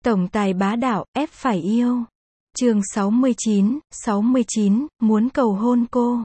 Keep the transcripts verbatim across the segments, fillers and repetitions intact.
Tổng tài bá đạo, ép phải yêu. Chương sáu mươi chín, sáu mươi chín, muốn cầu hôn cô.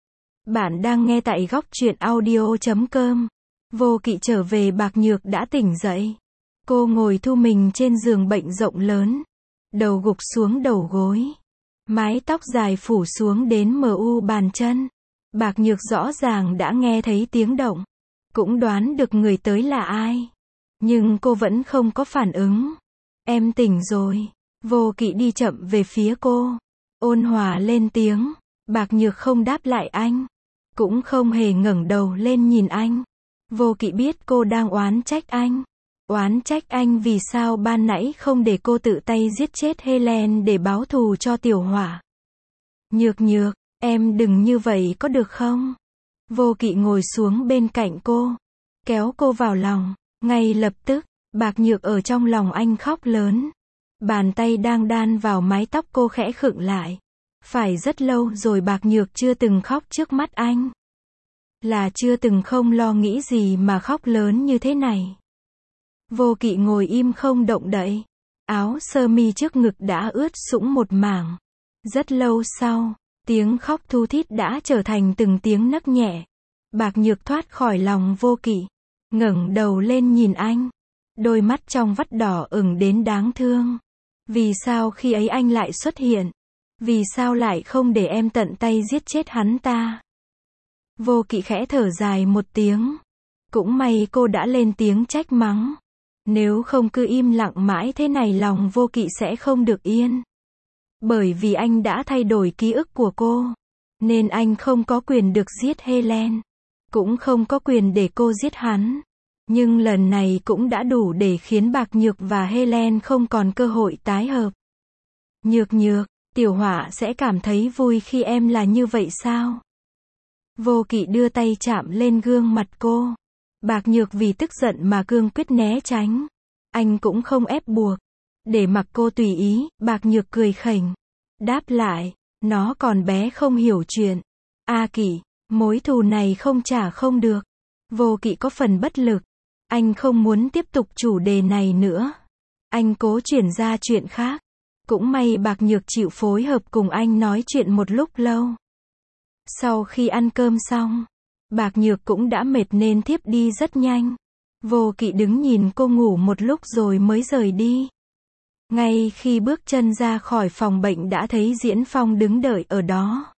Bạn đang nghe tại góc truyện audio chấm com. Vô Kỵ trở về, Bạc Nhược đã tỉnh dậy. Cô ngồi thu mình trên giường bệnh rộng lớn. Đầu gục xuống đầu gối. Mái tóc dài phủ xuống đến mờ u bàn chân. Bạc Nhược rõ ràng đã nghe thấy tiếng động. Cũng đoán được người tới là ai. Nhưng cô vẫn không có phản ứng. Em tỉnh rồi. Vô Kỵ đi chậm về phía cô. Ôn hòa lên tiếng. Bạc Nhược không đáp lại anh. Cũng không hề ngẩng đầu lên nhìn anh. Vô Kỵ biết cô đang oán trách anh. Oán trách anh vì sao ban nãy không để cô tự tay giết chết Helen để báo thù cho Tiểu Hỏa. Nhược Nhược, em đừng như vậy có được không? Vô Kỵ ngồi xuống bên cạnh cô. Kéo cô vào lòng. Ngay lập tức, Bạc Nhược ở trong lòng anh khóc lớn. Bàn tay đang đan vào mái tóc cô khẽ khựng lại. Phải rất lâu rồi Bạc Nhược chưa từng khóc trước mắt anh. Là chưa từng không lo nghĩ gì mà khóc lớn như thế này. Vô Kỵ ngồi im không động đậy. Áo sơ mi trước ngực đã ướt sũng một mảng. Rất lâu sau, tiếng khóc thu thít đã trở thành từng tiếng nấc nhẹ. Bạc Nhược thoát khỏi lòng Vô Kỵ. Ngẩng đầu lên nhìn anh. Đôi mắt trong vắt đỏ ửng đến đáng thương. Vì sao khi ấy anh lại xuất hiện? Vì sao lại không để em tận tay giết chết hắn ta? Vô Kỵ khẽ thở dài một tiếng. Cũng may cô đã lên tiếng trách mắng. Nếu không cứ im lặng mãi thế này lòng Vô Kỵ sẽ không được yên. Bởi vì anh đã thay đổi ký ức của cô. Nên anh không có quyền được giết Helen. Cũng không có quyền để cô giết hắn. Nhưng lần này cũng đã đủ để khiến Bạc Nhược và Helen không còn cơ hội tái hợp. Nhược Nhược, Tiểu Hỏa sẽ cảm thấy vui khi em là như vậy sao? Vô Kỵ đưa tay chạm lên gương mặt cô. Bạc Nhược vì tức giận mà cương quyết né tránh. Anh cũng không ép buộc. Để mặc cô tùy ý, Bạc Nhược cười khỉnh. Đáp lại, nó còn bé không hiểu chuyện. A Kỵ, mối thù này không trả không được. Vô Kỵ có phần bất lực. Anh không muốn tiếp tục chủ đề này nữa. Anh cố chuyển ra chuyện khác. Cũng may Bạc Nhược chịu phối hợp cùng anh nói chuyện một lúc lâu. Sau khi ăn cơm xong, Bạc Nhược cũng đã mệt nên thiếp đi rất nhanh. Vô Kỵ đứng nhìn cô ngủ một lúc rồi mới rời đi. Ngay khi bước chân ra khỏi phòng bệnh đã thấy Diễn Phong đứng đợi ở đó.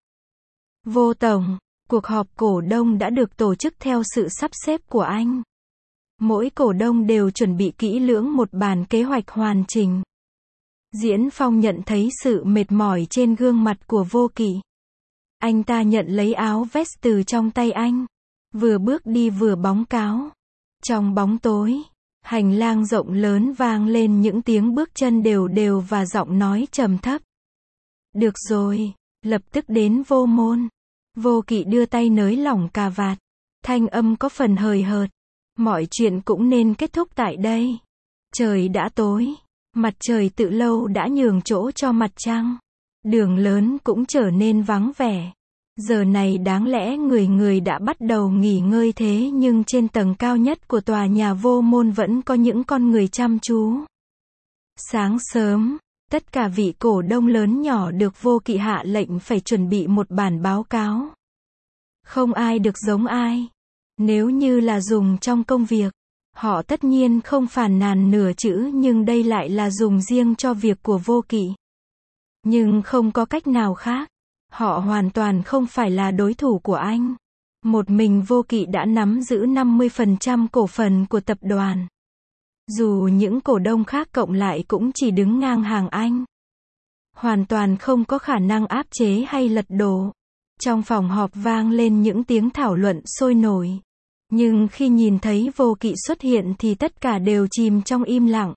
Vô Tổng, cuộc họp cổ đông đã được tổ chức theo sự sắp xếp của anh. Mỗi cổ đông đều chuẩn bị kỹ lưỡng một bản kế hoạch hoàn chỉnh. Diễn Phong nhận thấy sự mệt mỏi trên gương mặt của Vô Kỵ. Anh ta nhận lấy áo vest từ trong tay anh. Vừa bước đi vừa bóng cáo. Trong bóng tối, hành lang rộng lớn vang lên những tiếng bước chân đều đều và giọng nói trầm thấp. Được rồi, lập tức đến Vô Môn. Vô Kỵ đưa tay nới lỏng cà vạt. Thanh âm có phần hời hợt. Mọi chuyện cũng nên kết thúc tại đây. Trời đã tối. Mặt trời từ lâu đã nhường chỗ cho mặt trăng. Đường lớn cũng trở nên vắng vẻ. Giờ này đáng lẽ người người đã bắt đầu nghỉ ngơi thế nhưng trên tầng cao nhất của tòa nhà Vô Môn vẫn có những con người chăm chú. Sáng sớm, tất cả vị cổ đông lớn nhỏ được Vô Kỵ hạ lệnh phải chuẩn bị một bản báo cáo. Không ai được giống ai. Nếu như là dùng trong công việc, họ tất nhiên không phàn nàn nửa chữ nhưng đây lại là dùng riêng cho việc của Vô Kỵ. Nhưng không có cách nào khác. Họ hoàn toàn không phải là đối thủ của anh. Một mình Vô Kỵ đã nắm giữ năm mươi phần trăm cổ phần của tập đoàn. Dù những cổ đông khác cộng lại cũng chỉ đứng ngang hàng anh. Hoàn toàn không có khả năng áp chế hay lật đổ. Trong phòng họp vang lên những tiếng thảo luận sôi nổi. Nhưng khi nhìn thấy Vô Kỵ xuất hiện thì tất cả đều chìm trong im lặng.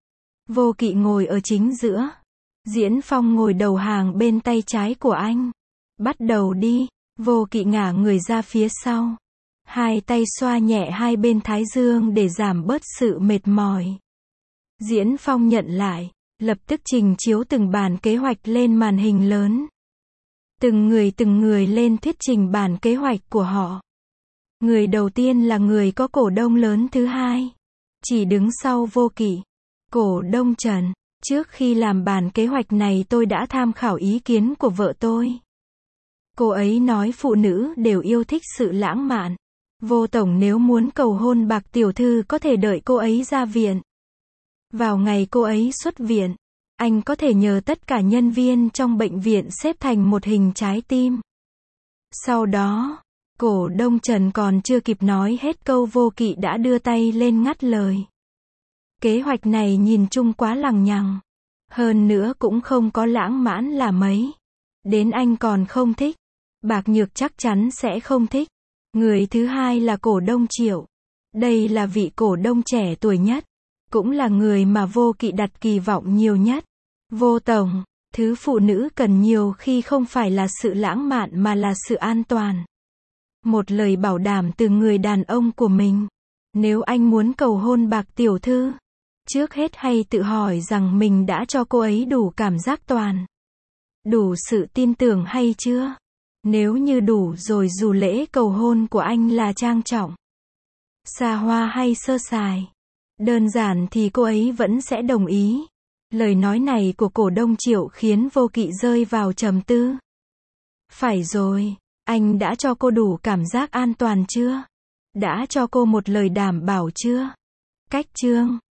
Vô Kỵ ngồi ở chính giữa. Diễn Phong ngồi đầu hàng bên tay trái của anh. Bắt đầu đi. Vô Kỵ ngả người ra phía sau. Hai tay xoa nhẹ hai bên thái dương để giảm bớt sự mệt mỏi. Diễn Phong nhận lại. Lập tức trình chiếu từng bản kế hoạch lên màn hình lớn. Từng người từng người lên thuyết trình bản kế hoạch của họ. Người đầu tiên là người có cổ đông lớn thứ hai. Chỉ đứng sau Vô Kỵ. Cổ đông Trần, trước khi làm bản kế hoạch này tôi đã tham khảo ý kiến của vợ tôi. Cô ấy nói phụ nữ đều yêu thích sự lãng mạn. Vô tổng nếu muốn cầu hôn Bạc tiểu thư có thể đợi cô ấy ra viện. Vào ngày cô ấy xuất viện, anh có thể nhờ tất cả nhân viên trong bệnh viện xếp thành một hình trái tim. Sau đó, cổ đông Trần còn chưa kịp nói hết câu Vô Kỵ đã đưa tay lên ngắt lời. Kế hoạch này nhìn chung quá lằng nhằng. Hơn nữa cũng không có lãng mãn là mấy. Đến anh còn không thích. Bạc Nhược chắc chắn sẽ không thích. Người thứ hai là cổ đông Triệu. Đây là vị cổ đông trẻ tuổi nhất. Cũng là người mà Vô Kỵ đặt kỳ vọng nhiều nhất. Vô tổng, thứ phụ nữ cần nhiều khi không phải là sự lãng mạn mà là sự an toàn. Một lời bảo đảm từ người đàn ông của mình. Nếu anh muốn cầu hôn Bạc tiểu thư, trước hết hãy tự hỏi rằng mình đã cho cô ấy đủ cảm giác toàn. Đủ sự tin tưởng hay chưa? Nếu như đủ rồi dù lễ cầu hôn của anh là trang trọng, xa hoa hay sơ sài, đơn giản thì cô ấy vẫn sẽ đồng ý. Lời nói này của cổ đông Triệu khiến Vô Kỵ rơi vào trầm tư. Phải rồi, anh đã cho cô đủ cảm giác an toàn chưa? Đã cho cô một lời đảm bảo chưa? Cách chương